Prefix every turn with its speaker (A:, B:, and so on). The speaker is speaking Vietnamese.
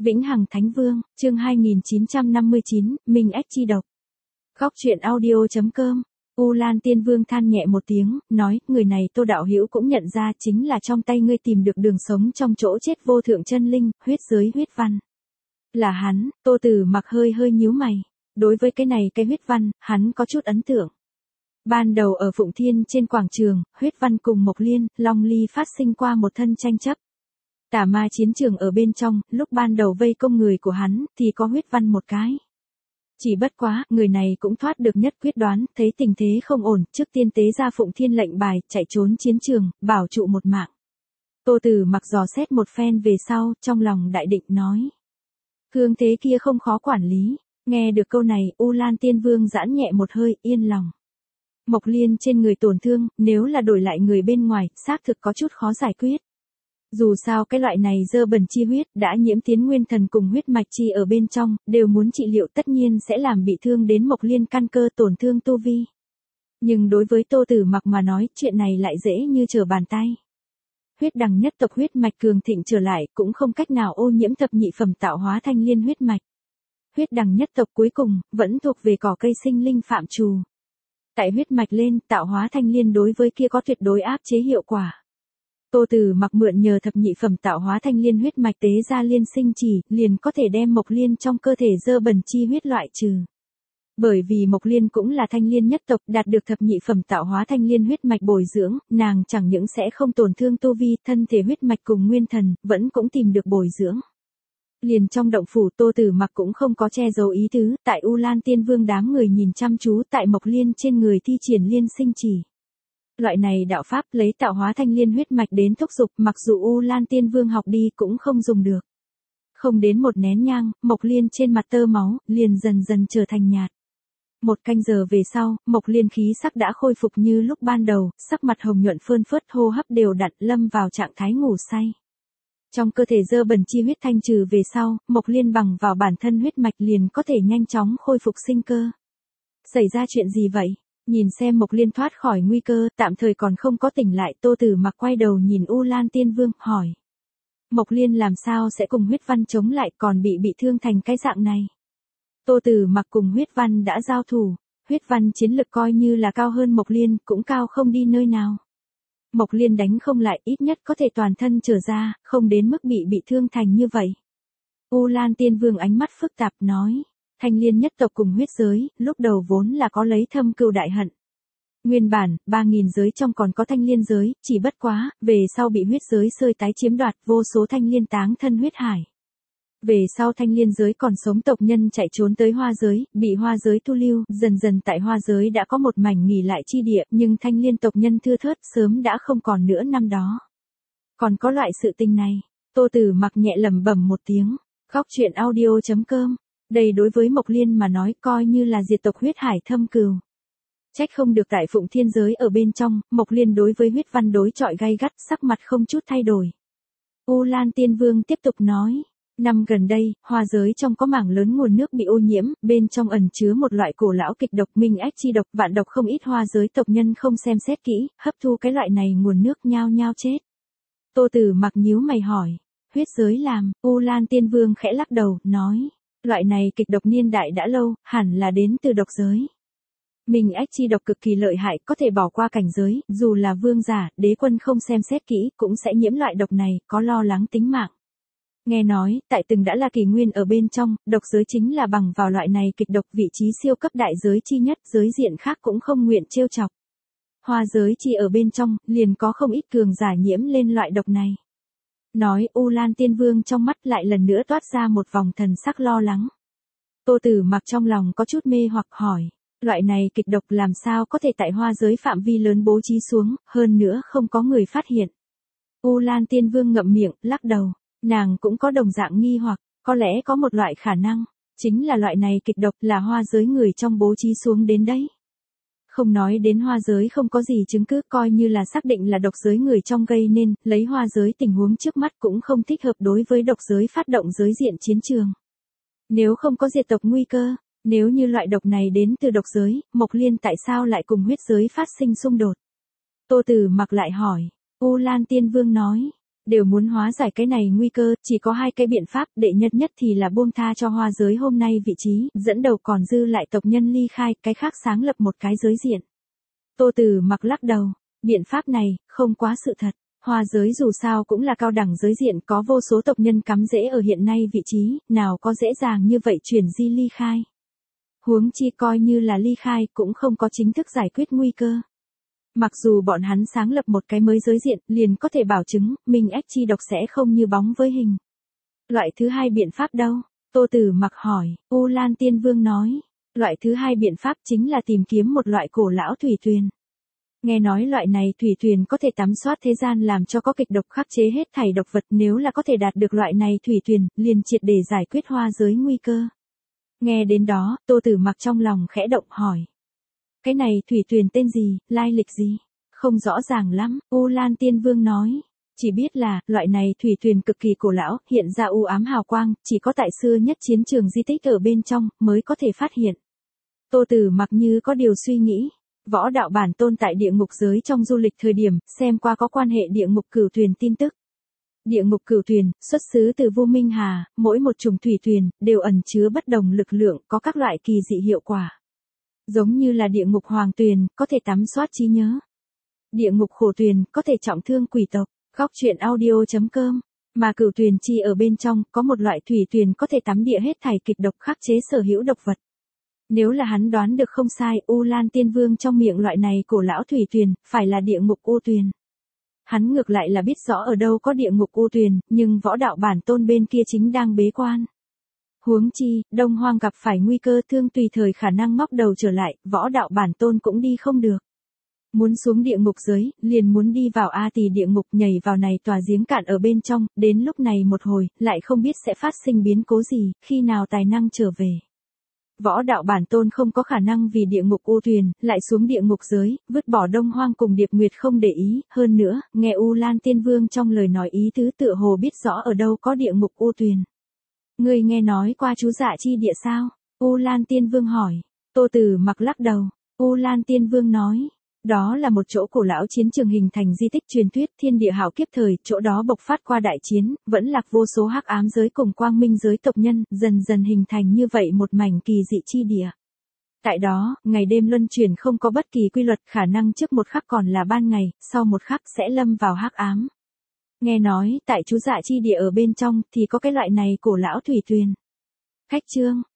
A: Vĩnh Hằng Thánh Vương, chương 2959, Minh Ách chi độc. Góc truyện audio.com. U Lan Tiên Vương than nhẹ một tiếng, nói, người này Tô đạo hữu cũng nhận ra chính là trong tay ngươi tìm được đường sống trong chỗ chết vô thượng chân linh, huyết giới huyết văn. Là hắn. Tô Tử Mặc hơi nhíu mày. Đối với cái này cái huyết văn, hắn có chút ấn tượng. Ban đầu ở Phụng Thiên trên quảng trường, huyết văn cùng Mộc Liên, Long Ly phát sinh qua một thân tranh chấp. Tà ma chiến trường ở bên trong, lúc ban đầu vây công người của hắn, thì có huyết văn một cái. Chỉ bất quá, người này cũng thoát được nhất quyết đoán, thấy tình thế không ổn, trước tiên tế ra Phụng Thiên lệnh bài, chạy trốn chiến trường, bảo trụ một mạng. Tô Tử Mặc dò xét một phen về sau, trong lòng đại định nói. Cương thế kia không khó quản lý. Nghe được câu này, U Lan Tiên Vương giãn nhẹ một hơi, yên lòng. Mộc Liên trên người tổn thương, nếu là đổi lại người bên ngoài, xác thực có chút khó giải quyết. Dù sao cái loại này dơ bẩn chi huyết đã nhiễm tiến nguyên thần cùng huyết mạch chi ở bên trong, đều muốn trị liệu tất nhiên sẽ làm bị thương đến Mộc Liên căn cơ tổn thương tu vi. Nhưng đối với Tô Tử Mặc mà nói, chuyện này lại dễ như trở bàn tay. Huyết đằng nhất tộc huyết mạch cường thịnh trở lại, cũng không cách nào ô nhiễm thập nhị phẩm tạo hóa thanh liên huyết mạch. Huyết đằng nhất tộc cuối cùng, vẫn thuộc về cỏ cây sinh linh phạm trù. Tại huyết mạch lên, tạo hóa thanh liên đối với kia có tuyệt đối áp chế hiệu quả. Tô Tử Mặc mượn nhờ thập nhị phẩm tạo hóa thanh liên huyết mạch tế ra liên sinh chỉ, liền có thể đem Mộc Liên trong cơ thể dơ bẩn chi huyết loại trừ. Bởi vì Mộc Liên cũng là thanh liên nhất tộc, đạt được thập nhị phẩm tạo hóa thanh liên huyết mạch bồi dưỡng, nàng chẳng những sẽ không tổn thương tu vi, thân thể huyết mạch cùng nguyên thần, vẫn cũng tìm được bồi dưỡng. Liền trong động phủ Tô Tử Mặc cũng không có che giấu ý tứ, tại U Lan Tiên Vương đám người nhìn chăm chú tại Mộc Liên trên người thi triển liên sinh chỉ. Loại này đạo pháp lấy tạo hóa thanh liên huyết mạch đến thúc dục, mặc dù U Lan Tiên Vương học đi cũng không dùng được. Không đến một nén nhang, Mộc Liên trên mặt tơ máu, liền dần dần trở thành nhạt. Một canh giờ về sau, Mộc Liên khí sắc đã khôi phục như lúc ban đầu, sắc mặt hồng nhuận phơn phớt, hô hấp đều đặn, lâm vào trạng thái ngủ say. Trong cơ thể dơ bẩn chi huyết thanh trừ về sau, Mộc Liên bằng vào bản thân huyết mạch liền có thể nhanh chóng khôi phục sinh cơ. Xảy ra chuyện gì vậy? Nhìn xem Mộc Liên thoát khỏi nguy cơ, tạm thời còn không có tỉnh lại, Tô Tử Mặc quay đầu nhìn U Lan Tiên Vương, hỏi. Mộc Liên làm sao sẽ cùng huyết văn chống lại, còn bị thương thành cái dạng này? Tô Tử Mặc cùng huyết văn đã giao thủ, huyết văn chiến lực coi như là cao hơn Mộc Liên, cũng cao không đi nơi nào. Mộc Liên đánh không lại, ít nhất có thể toàn thân trở ra, không đến mức bị thương thành như vậy. U Lan Tiên Vương ánh mắt phức tạp nói. Thanh liên nhất tộc cùng huyết giới, lúc đầu vốn là có lấy thâm cừu đại hận. Nguyên bản, 3.000 giới trong còn có thanh liên giới, chỉ bất quá, về sau bị huyết giới xơi tái chiếm đoạt, vô số thanh liên táng thân huyết hải. Về sau thanh liên giới còn sống tộc nhân chạy trốn tới hoa giới, bị hoa giới thu lưu, dần dần tại hoa giới đã có một mảnh nghỉ lại chi địa, nhưng thanh liên tộc nhân thưa thớt sớm đã không còn nữa năm đó. Còn có loại sự tình này, Tô Tử Mặc nhẹ lẩm bẩm một tiếng, góc truyện audio.com. Đây đối với Mộc Liên mà nói coi như là diệt tộc huyết hải thâm cừu. Trách không được tại Phụng Thiên giới ở bên trong, Mộc Liên đối với huyết văn đối chọi gay gắt, sắc mặt không chút thay đổi. U Lan Tiên Vương tiếp tục nói, năm gần đây, hoa giới trong có mảng lớn nguồn nước bị ô nhiễm, bên trong ẩn chứa một loại cổ lão kịch độc Minh Ách chi độc, vạn độc không ít hoa giới tộc nhân không xem xét kỹ, hấp thu cái loại này nguồn nước nhao nhao chết. Tô Tử Mặc nhíu mày hỏi, huyết giới làm? U Lan Tiên Vương khẽ lắc đầu, nói. Loại này kịch độc niên đại đã lâu, hẳn là đến từ độc giới. Minh Ách chi độc cực kỳ lợi hại, có thể bỏ qua cảnh giới, dù là vương giả, đế quân không xem xét kỹ, cũng sẽ nhiễm loại độc này, có lo lắng tính mạng. Nghe nói, tại từng đã là kỷ nguyên ở bên trong, độc giới chính là bằng vào loại này kịch độc vị trí siêu cấp đại giới chi nhất, giới diện khác cũng không nguyện trêu chọc. Hoa giới chi ở bên trong, liền có không ít cường giả nhiễm lên loại độc này. Nói U Lan Tiên Vương trong mắt lại lần nữa toát ra một vòng thần sắc lo lắng. Tô Tử Mặc trong lòng có chút mê hoặc hỏi, loại này kịch độc làm sao có thể tại hoa giới phạm vi lớn bố trí xuống, hơn nữa không có người phát hiện. U Lan Tiên Vương ngậm miệng, lắc đầu, nàng cũng có đồng dạng nghi hoặc, có lẽ có một loại khả năng, chính là loại này kịch độc là hoa giới người trong bố trí xuống đến đấy. Không nói đến hoa giới không có gì chứng cứ, coi như là xác định là độc giới người trong gây nên, lấy hoa giới tình huống trước mắt cũng không thích hợp đối với độc giới phát động giới diện chiến trường. Nếu không có diệt tộc nguy cơ, nếu như loại độc này đến từ độc giới, Mộc Liên tại sao lại cùng huyết giới phát sinh xung đột? Tô Tử Mặc lại hỏi, U Lan Tiên Vương nói, đều muốn hóa giải cái này nguy cơ, chỉ có hai cái biện pháp, đệ nhất thì là buông tha cho hoa giới hôm nay vị trí, dẫn đầu còn dư lại tộc nhân ly khai, cái khác sáng lập một cái giới diện. Tô Tử Mặc lắc đầu, biện pháp này, không quá sự thật. Hoa giới dù sao cũng là cao đẳng giới diện, có vô số tộc nhân cắm rễ ở hiện nay vị trí, nào có dễ dàng như vậy chuyển di ly khai. Huống chi coi như là ly khai cũng không có chính thức giải quyết nguy cơ. Mặc dù bọn hắn sáng lập một cái mới giới diện, liền có thể bảo chứng, Minh Ách chi độc sẽ không như bóng với hình. Loại thứ hai biện pháp đâu? Tô Tử Mặc hỏi, U Lan Tiên Vương nói, loại thứ hai biện pháp chính là tìm kiếm một loại cổ lão thủy tuyền. Nghe nói loại này thủy tuyền có thể tắm soát thế gian làm cho có kịch độc khắc chế hết thảy độc vật, nếu là có thể đạt được loại này thủy tuyền, liền triệt để giải quyết hoa giới nguy cơ. Nghe đến đó, Tô Tử Mặc trong lòng khẽ động hỏi. Cái này thủy tuyền tên gì, lai lịch gì? Không rõ ràng lắm, U Lan Tiên Vương nói. Chỉ biết là, loại này thủy tuyền cực kỳ cổ lão, hiện ra u ám hào quang, chỉ có tại xưa nhất chiến trường di tích ở bên trong, mới có thể phát hiện. Tô Tử Mặc như có điều suy nghĩ. Võ đạo bản tôn tại địa ngục giới trong du lịch thời điểm, xem qua có quan hệ địa ngục cửu tuyền tin tức. Địa ngục cửu tuyền, xuất xứ từ Vu Minh Hà, mỗi một chủng thủy tuyền, đều ẩn chứa bất đồng lực lượng, có các loại kỳ dị hiệu quả. Giống như là địa ngục hoàng tuyền, có thể tắm soát trí nhớ. Địa ngục khổ tuyền, có thể trọng thương quỷ tộc. Góc truyện audio.com. Mà cửu tuyền chi ở bên trong, có một loại thủy tuyền có thể tắm địa hết thảy kịch độc khắc chế sở hữu độc vật. Nếu là hắn đoán được không sai, U Lan Tiên Vương trong miệng loại này cổ lão thủy tuyền, phải là địa ngục u tuyền. Hắn ngược lại là biết rõ ở đâu có địa ngục u tuyền, nhưng võ đạo bản tôn bên kia chính đang bế quan. Huống chi, Đông Hoang gặp phải nguy cơ thương tùy thời khả năng ngóc đầu trở lại, võ đạo bản tôn cũng đi không được. Muốn xuống địa ngục giới, liền muốn đi vào A Tỳ địa ngục, nhảy vào này tòa giếng cạn ở bên trong, đến lúc này một hồi, lại không biết sẽ phát sinh biến cố gì, khi nào tài năng trở về. Võ đạo bản tôn không có khả năng vì địa ngục u tuyền, lại xuống địa ngục giới, vứt bỏ Đông Hoang cùng Điệp Nguyệt không để ý, hơn nữa, nghe U Lan Tiên Vương trong lời nói ý tứ tựa hồ biết rõ ở đâu có địa ngục u tuyền. Ngươi nghe nói qua chú Dạ Chi Địa sao? U Lan Tiên Vương hỏi. Tô Tử Mặc lắc đầu. U Lan Tiên Vương nói. Đó là một chỗ cổ lão chiến trường hình thành di tích truyền thuyết, thiên địa hạo kiếp thời, chỗ đó bộc phát qua đại chiến, vẫn lạc vô số hắc ám giới cùng quang minh giới tộc nhân, dần dần hình thành như vậy một mảnh kỳ dị chi địa. Tại đó, ngày đêm luân chuyển không có bất kỳ quy luật, khả năng trước một khắc còn là ban ngày, sau một khắc sẽ lâm vào hắc ám. Nghe nói, tại chú Dạ Chi Địa ở bên trong, thì có cái loại này cổ lão thủy tuyền. Khách chương.